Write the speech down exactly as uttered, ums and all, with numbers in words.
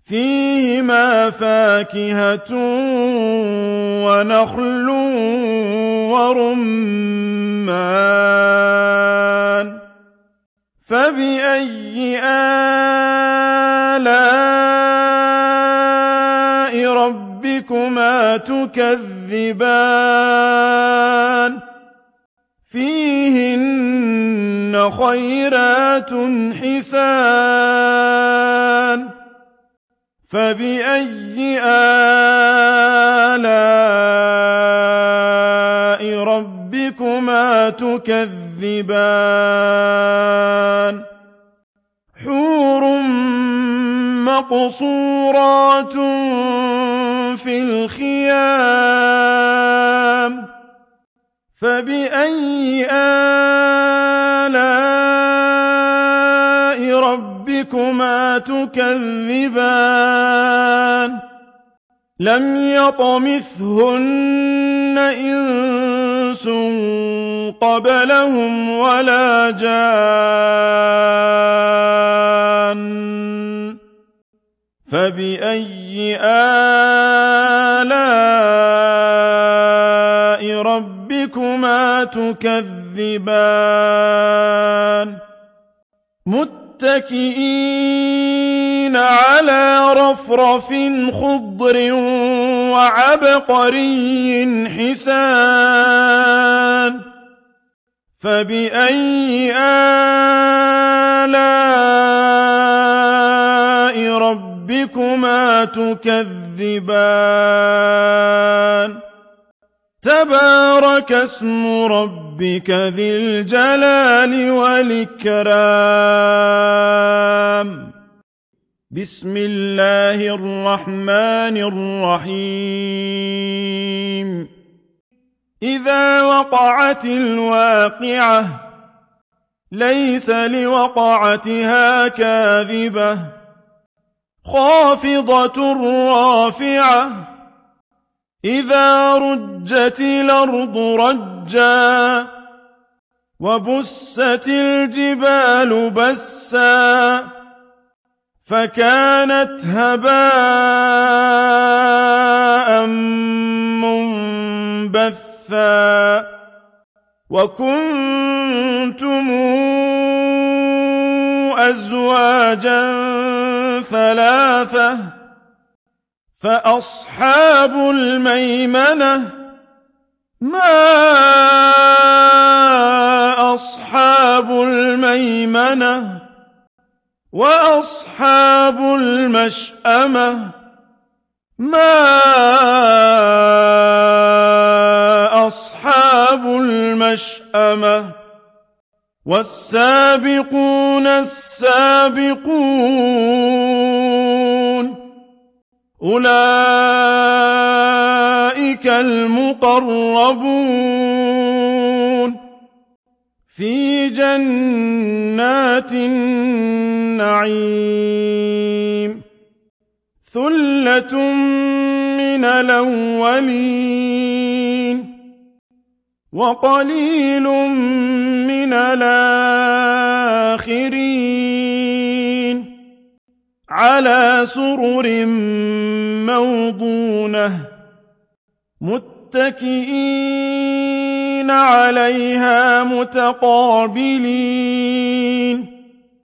فيهما فاكهة ونخل ورمان فبأي آلاء ربكما تكذبان فيهن خيرات حسان فبأي آلاء ربكما تكذبان حور مقصورات في الخيام فبأي آلاء ربكما تكذبان لم يطمثهن إنس قبلهم ولا جان فبأي آلاء ربكما تكذبان متكئين على رفرف خضر وعبقري حسان فبأي آلاء ربكما تكذبان تبارك اسم ربك ذي الجلال والإكرام بسم الله الرحمن الرحيم إذا وقعت الواقعة ليس لوقعتها كاذبة خافضة رافعة إذا رجت الأرض رجا وبست الجبال بسا فكانت هباء منبثا وكنتم أزواجا ثلاثة فأصحاب الميمنة ما أصحاب الميمنة وأصحاب المشأمة ما أصحاب المشأمة والسابقون السابقون أولئك المقربون في جنات النعيم ثلة من الأولين وقليل من الآخرين على سرر موضونة متكئين عليها متقابلين